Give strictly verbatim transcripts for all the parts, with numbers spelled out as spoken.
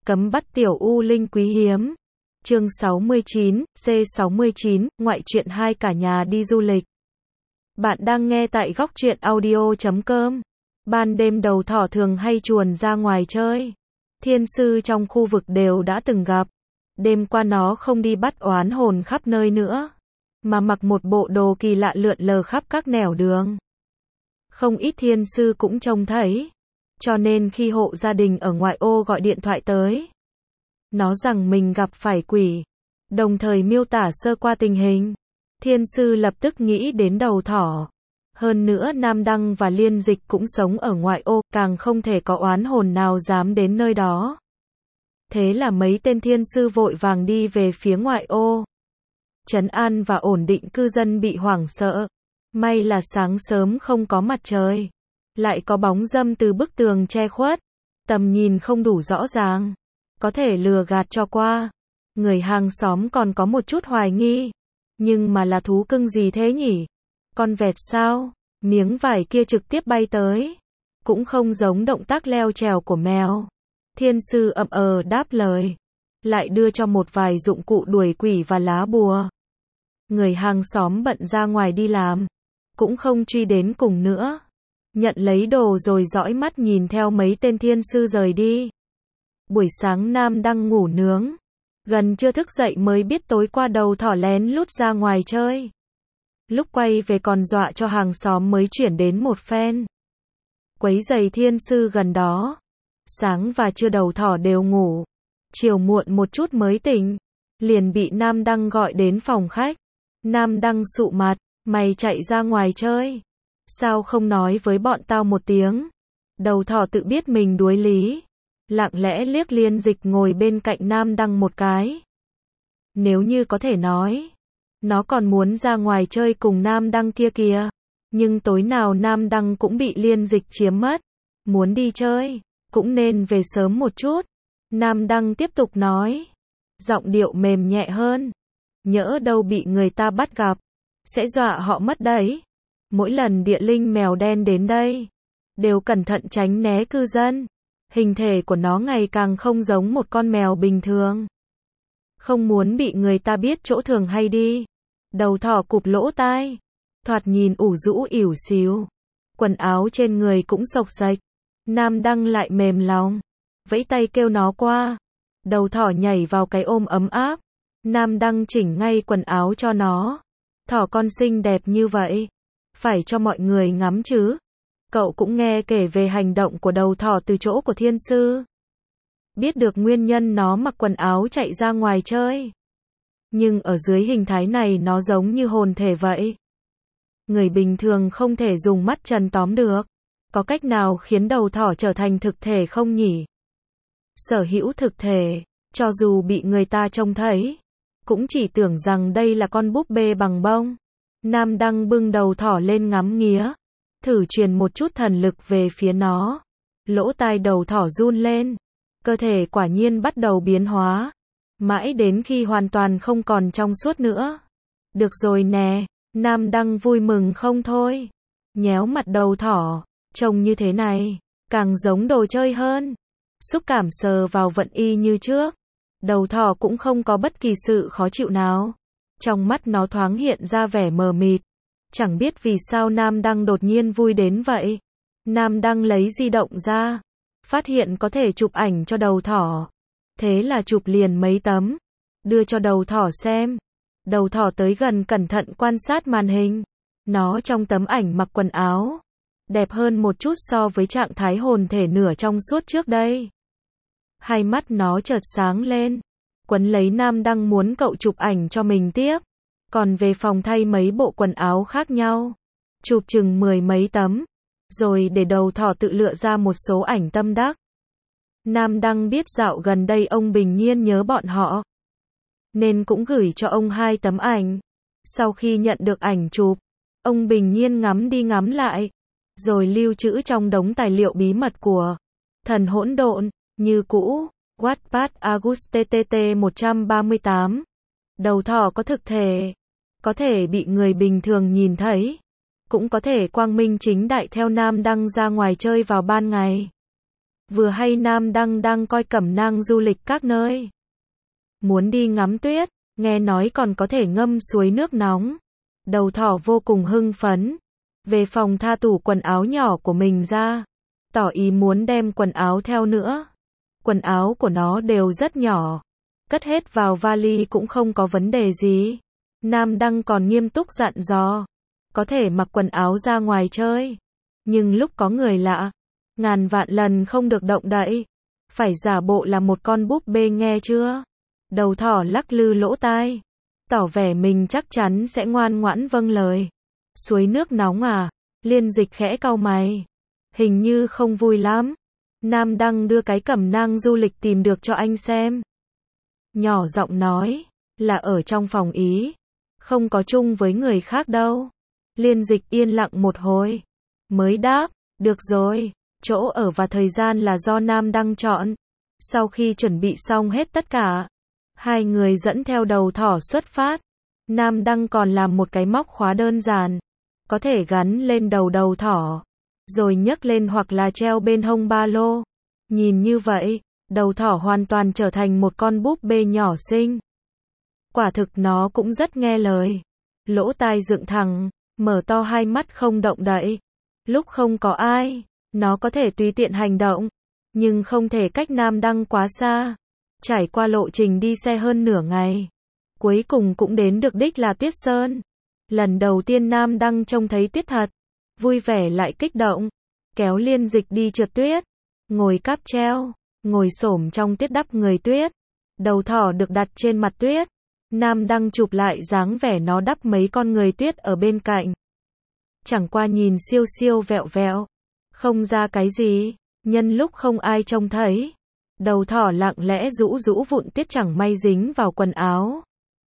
Cấm bắt tiểu u linh quý hiếm. Chương sáu mươi chín, C sáu mươi chín, ngoại truyện hai cả nhà đi du lịch. Bạn đang nghe tại góc truyện audio chấm com. Ban đêm đầu thỏ thường hay chuồn ra ngoài chơi. Thiên sư trong khu vực đều đã từng gặp. Đêm qua nó không đi bắt oán hồn khắp nơi nữa, mà mặc một bộ đồ kỳ lạ lượn lờ khắp các nẻo đường. Không ít thiên sư cũng trông thấy. Cho nên khi hộ gia đình ở ngoại ô gọi điện thoại tới, nó rằng mình gặp phải quỷ, đồng thời miêu tả sơ qua tình hình. Thiên sư lập tức nghĩ đến đầu thỏ. Hơn nữa Nam Đăng và Liên Dịch cũng sống ở ngoại ô, càng không thể có oán hồn nào dám đến nơi đó. Thế là mấy tên thiên sư vội vàng đi về phía ngoại ô, trấn an và ổn định cư dân bị hoảng sợ. May là sáng sớm không có mặt trời, lại có bóng râm từ bức tường che khuất, tầm nhìn không đủ rõ ràng, có thể lừa gạt cho qua. Người hàng xóm còn có một chút hoài nghi, nhưng mà là thú cưng gì thế nhỉ? Con vẹt sao? Miếng vải kia trực tiếp bay tới, cũng không giống động tác leo trèo của mèo. Thiên sư ậm ờ đáp lời, lại đưa cho một vài dụng cụ đuổi quỷ và lá bùa. Người hàng xóm bận ra ngoài đi làm, cũng không truy đến cùng nữa. Nhận lấy đồ rồi dõi mắt nhìn theo mấy tên thiên sư rời đi. Buổi sáng Nam Đăng ngủ nướng, gần trưa thức dậy mới biết tối qua đầu thỏ lén lút ra ngoài chơi. Lúc quay về còn dọa cho hàng xóm mới chuyển đến một phen, quấy giày thiên sư gần đó. Sáng và trưa đầu thỏ đều ngủ, chiều muộn một chút mới tỉnh, liền bị Nam Đăng gọi đến phòng khách. Nam Đăng sụ mặt, mày chạy ra ngoài chơi, sao không nói với bọn tao một tiếng? Đầu thỏ tự biết mình đuối lý, lặng lẽ liếc Liên Dịch ngồi bên cạnh Nam Đăng một cái. Nếu như có thể nói, nó còn muốn ra ngoài chơi cùng Nam Đăng kia kìa, nhưng tối nào Nam Đăng cũng bị Liên Dịch chiếm mất. Muốn đi chơi, cũng nên về sớm một chút. Nam Đăng tiếp tục nói, giọng điệu mềm nhẹ hơn. Nhỡ đâu bị người ta bắt gặp, sẽ dọa họ mất đấy. Mỗi lần địa linh mèo đen đến đây, đều cẩn thận tránh né cư dân. Hình thể của nó ngày càng không giống một con mèo bình thường. Không muốn bị người ta biết chỗ thường hay đi. Đầu thỏ cụp lỗ tai, thoạt nhìn ủ rũ ỉu xìu. Quần áo trên người cũng xộc xệch. Nam Đăng lại mềm lòng, vẫy tay kêu nó qua. Đầu thỏ nhảy vào cái ôm ấm áp. Nam Đăng chỉnh ngay quần áo cho nó. Thỏ con xinh đẹp như vậy, phải cho mọi người ngắm chứ. Cậu cũng nghe kể về hành động của đầu thỏ từ chỗ của thiên sư, biết được nguyên nhân nó mặc quần áo chạy ra ngoài chơi. Nhưng ở dưới hình thái này nó giống như hồn thể vậy. Người bình thường không thể dùng mắt trần tóm được. Có cách nào khiến đầu thỏ trở thành thực thể không nhỉ? Sở hữu thực thể, cho dù bị người ta trông thấy, cũng chỉ tưởng rằng đây là con búp bê bằng bông. Nam Đăng bưng đầu thỏ lên ngắm nghía, thử truyền một chút thần lực về phía nó. Lỗ tai đầu thỏ run lên, cơ thể quả nhiên bắt đầu biến hóa, mãi đến khi hoàn toàn không còn trong suốt nữa. Được rồi nè, Nam Đăng vui mừng không thôi, nhéo mặt đầu thỏ, trông như thế này, càng giống đồ chơi hơn. Xúc cảm sờ vào vẫn y như trước. Đầu thỏ cũng không có bất kỳ sự khó chịu nào. Trong mắt nó thoáng hiện ra vẻ mờ mịt. Chẳng biết vì sao Nam Đăng đột nhiên vui đến vậy. Nam Đăng lấy di động ra, phát hiện có thể chụp ảnh cho đầu thỏ. Thế là chụp liền mấy tấm, đưa cho đầu thỏ xem. Đầu thỏ tới gần cẩn thận quan sát màn hình. Nó trong tấm ảnh mặc quần áo đẹp hơn một chút so với trạng thái hồn thể nửa trong suốt trước đây. Hai mắt nó chợt sáng lên, quấn lấy Nam Đăng muốn cậu chụp ảnh cho mình tiếp. Còn về phòng thay mấy bộ quần áo khác nhau, chụp chừng mười mấy tấm, rồi để đầu thỏ tự lựa ra một số ảnh tâm đắc. Nam Đăng biết dạo gần đây ông Bình Nhiên nhớ bọn họ, nên cũng gửi cho ông hai tấm ảnh. Sau khi nhận được ảnh chụp, ông Bình Nhiên ngắm đi ngắm lại, rồi lưu trữ trong đống tài liệu bí mật của thần hỗn độn. Như cũ, Wattpad Auguste T T một trăm ba mươi tám. Đầu thỏ có thực thể, có thể bị người bình thường nhìn thấy, cũng có thể quang minh chính đại theo Nam Đăng ra ngoài chơi vào ban ngày. Vừa hay Nam Đăng đang coi cẩm nang du lịch các nơi. Muốn đi ngắm tuyết, nghe nói còn có thể ngâm suối nước nóng. Đầu thỏ vô cùng hưng phấn. Về phòng tha tủ quần áo nhỏ của mình ra. Tỏ ý muốn đem quần áo theo nữa. Quần áo của nó đều rất nhỏ. Cất hết vào vali cũng không có vấn đề gì. Nam Đăng còn nghiêm túc dặn dò. Có thể mặc quần áo ra ngoài chơi. Nhưng lúc có người lạ, ngàn vạn lần không được động đậy. Phải giả bộ là một con búp bê nghe chưa? Đầu thỏ lắc lư lỗ tai. Tỏ vẻ mình chắc chắn sẽ ngoan ngoãn vâng lời. Suối nước nóng à? Liên Dịch khẽ cau mày. Hình như không vui lắm. Nam Đăng đưa cái cẩm nang du lịch tìm được cho anh xem. Nhỏ giọng nói, là ở trong phòng ý. Không có chung với người khác đâu. Liên Dịch yên lặng một hồi. Mới đáp, được rồi. Chỗ ở và thời gian là do Nam Đăng chọn. Sau khi chuẩn bị xong hết tất cả, hai người dẫn theo đầu thỏ xuất phát. Nam Đăng còn làm một cái móc khóa đơn giản. Có thể gắn lên đầu đầu thỏ. Rồi nhấc lên hoặc là treo bên hông ba lô. Nhìn như vậy, đầu thỏ hoàn toàn trở thành một con búp bê nhỏ xinh. Quả thực nó cũng rất nghe lời. Lỗ tai dựng thẳng, mở to hai mắt không động đậy. Lúc không có ai, nó có thể tùy tiện hành động. Nhưng không thể cách Nam Đăng quá xa. Trải qua lộ trình đi xe hơn nửa ngày. Cuối cùng cũng đến được đích là Tuyết Sơn. Lần đầu tiên Nam Đăng trông thấy tuyết thật. Vui vẻ lại kích động. Kéo Liên Dịch đi trượt tuyết. Ngồi cáp treo. Ngồi xổm trong tuyết đắp người tuyết. Đầu thỏ được đặt trên mặt tuyết. Nam Đăng chụp lại dáng vẻ nó đắp mấy con người tuyết ở bên cạnh. Chẳng qua nhìn siêu siêu vẹo vẹo. Không ra cái gì. Nhân lúc không ai trông thấy. Đầu thỏ lặng lẽ rũ rũ vụn tuyết chẳng may dính vào quần áo.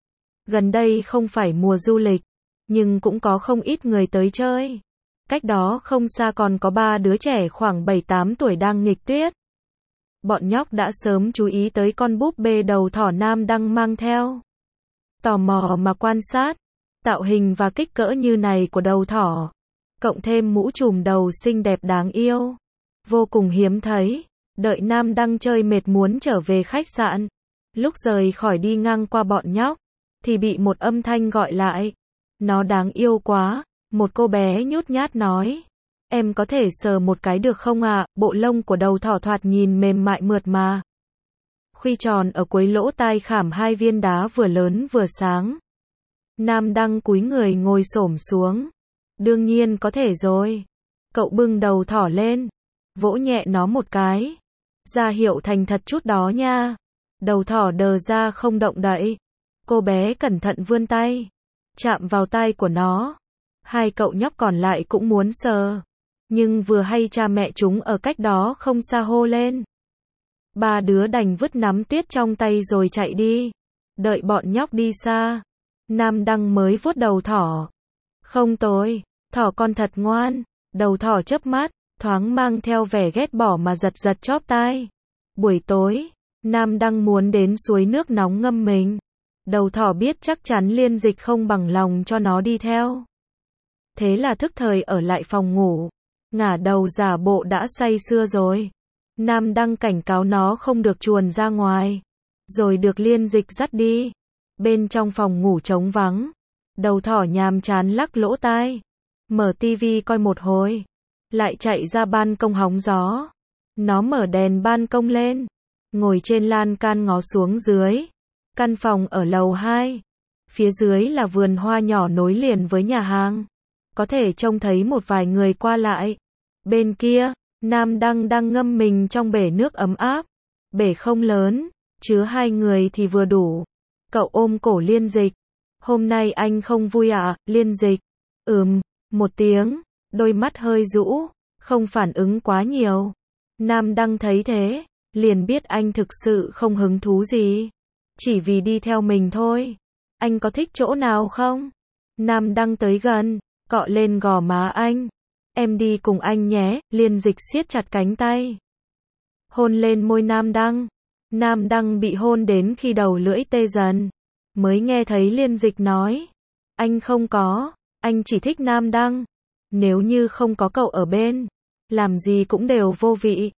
Gần đây không phải mùa du lịch. Nhưng cũng có không ít người tới chơi. Cách đó không xa còn có ba đứa trẻ khoảng bảy tám tuổi đang nghịch tuyết. Bọn nhóc đã sớm chú ý tới con búp bê đầu thỏ Nam Đăng mang theo. Tò mò mà quan sát. Tạo hình và kích cỡ như này của đầu thỏ. Cộng thêm mũ trùm đầu xinh đẹp đáng yêu. Vô cùng hiếm thấy. Đợi Nam Đăng chơi mệt muốn trở về khách sạn. Lúc rời khỏi đi ngang qua bọn nhóc. Thì bị một âm thanh gọi lại. Nó đáng yêu quá. Một cô bé nhút nhát nói. Em có thể sờ một cái được không ạ? À? Bộ lông của đầu thỏ thoạt nhìn mềm mại mượt mà. Khuy tròn ở cuối lỗ tai khảm hai viên đá vừa lớn vừa sáng. Nam Đăng cúi người ngồi xổm xuống. Đương nhiên có thể rồi. Cậu bưng đầu thỏ lên. Vỗ nhẹ nó một cái. Ra hiệu thành thật chút đó nha. Đầu thỏ đờ ra không động đậy. Cô bé cẩn thận vươn tay. Chạm vào tai của nó. Hai cậu nhóc còn lại cũng muốn sờ. Nhưng vừa hay cha mẹ chúng ở cách đó không xa hô lên. Ba đứa đành vứt nắm tuyết trong tay rồi chạy đi. Đợi bọn nhóc đi xa. Nam Đăng mới vuốt đầu thỏ. Không tồi, thỏ con thật ngoan. Đầu thỏ chớp mắt, thoáng mang theo vẻ ghét bỏ mà giật giật chóp tai. Buổi tối, Nam Đăng muốn đến suối nước nóng ngâm mình. Đầu thỏ biết chắc chắn Liên Dịch không bằng lòng cho nó đi theo. Thế là thức thời ở lại phòng ngủ. Ngả đầu giả bộ đã say sưa rồi. Nam Đăng cảnh cáo nó không được chuồn ra ngoài. Rồi được Liên Dịch dắt đi. Bên trong phòng ngủ trống vắng. Đầu thỏ nhàm chán lắc lỗ tai. Mở tivi coi một hồi. Lại chạy ra ban công hóng gió. Nó mở đèn ban công lên. Ngồi trên lan can ngó xuống dưới. Căn phòng ở lầu hai. Phía dưới là vườn hoa nhỏ nối liền với nhà hàng. Có thể trông thấy một vài người qua lại. Bên kia, Nam Đăng đang ngâm mình trong bể nước ấm áp. Bể không lớn, chứa hai người thì vừa đủ. Cậu ôm cổ Liên Dịch. Hôm nay anh không vui à, Liên Dịch? Ừm, một tiếng, đôi mắt hơi rũ, không phản ứng quá nhiều. Nam Đăng thấy thế, liền biết anh thực sự không hứng thú gì. Chỉ vì đi theo mình thôi. Anh có thích chỗ nào không? Nam Đăng tới gần, cọ lên gò má anh. Em đi cùng anh nhé, Liên Dịch siết chặt cánh tay. Hôn lên môi Nam Đăng. Nam Đăng bị hôn đến khi đầu lưỡi tê dần. Mới nghe thấy Liên Dịch nói. Anh không có, anh chỉ thích Nam Đăng. Nếu như không có cậu ở bên, làm gì cũng đều vô vị.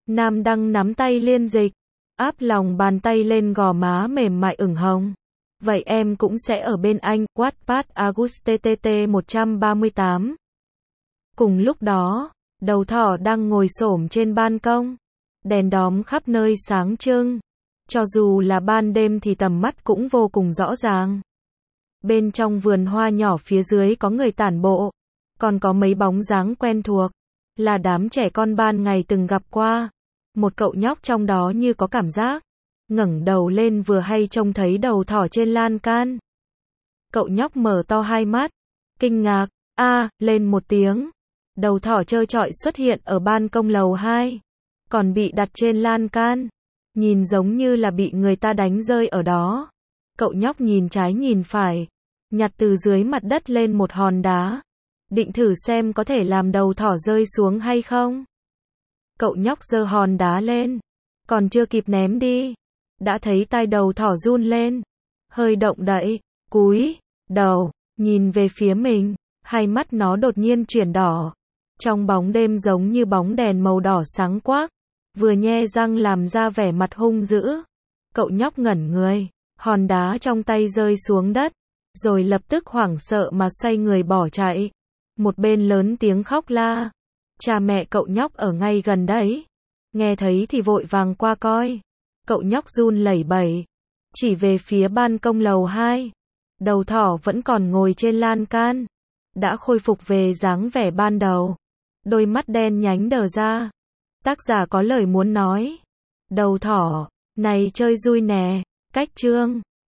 Nam Đăng nắm tay Liên Dịch, áp lòng bàn tay lên gò má mềm mại ửng hồng. Vậy em cũng sẽ ở bên anh, Wattpad Auguste T T một ba tám. Cùng lúc đó, đầu thỏ đang ngồi xổm trên ban công. Đèn đóm khắp nơi sáng trưng. Cho dù là ban đêm thì tầm mắt cũng vô cùng rõ ràng. Bên trong vườn hoa nhỏ phía dưới có người tản bộ. Còn có mấy bóng dáng quen thuộc. Là đám trẻ con ban ngày từng gặp qua. Một cậu nhóc trong đó như có cảm giác. Ngẩng đầu lên vừa hay trông thấy đầu thỏ trên lan can. Cậu nhóc mở to hai mắt. Kinh ngạc, a lên một tiếng. Đầu thỏ trơ trọi xuất hiện ở ban công lầu hai. Còn bị đặt trên lan can. Nhìn giống như là bị người ta đánh rơi ở đó. Cậu nhóc nhìn trái nhìn phải. Nhặt từ dưới mặt đất lên một hòn đá. Định thử xem có thể làm đầu thỏ rơi xuống hay không. Cậu nhóc giơ hòn đá lên. Còn chưa kịp ném đi. Đã thấy tai đầu thỏ run lên. Hơi động đậy. Cúi đầu. Nhìn về phía mình. Hai mắt nó đột nhiên chuyển đỏ. Trong bóng đêm giống như bóng đèn màu đỏ sáng quắc. Vừa nhe răng làm ra vẻ mặt hung dữ. Cậu nhóc ngẩn người. Hòn đá trong tay rơi xuống đất. Rồi lập tức hoảng sợ mà xoay người bỏ chạy. Một bên lớn tiếng khóc la. Cha mẹ cậu nhóc ở ngay gần đấy. Nghe thấy thì vội vàng qua coi. Cậu nhóc run lẩy bẩy. Chỉ về phía ban công lầu hai. Đầu thỏ vẫn còn ngồi trên lan can. Đã khôi phục về dáng vẻ ban đầu. Đôi mắt đen nhánh đờ ra. Tác giả có lời muốn nói. Đầu thỏ, này chơi vui nè. Cách chương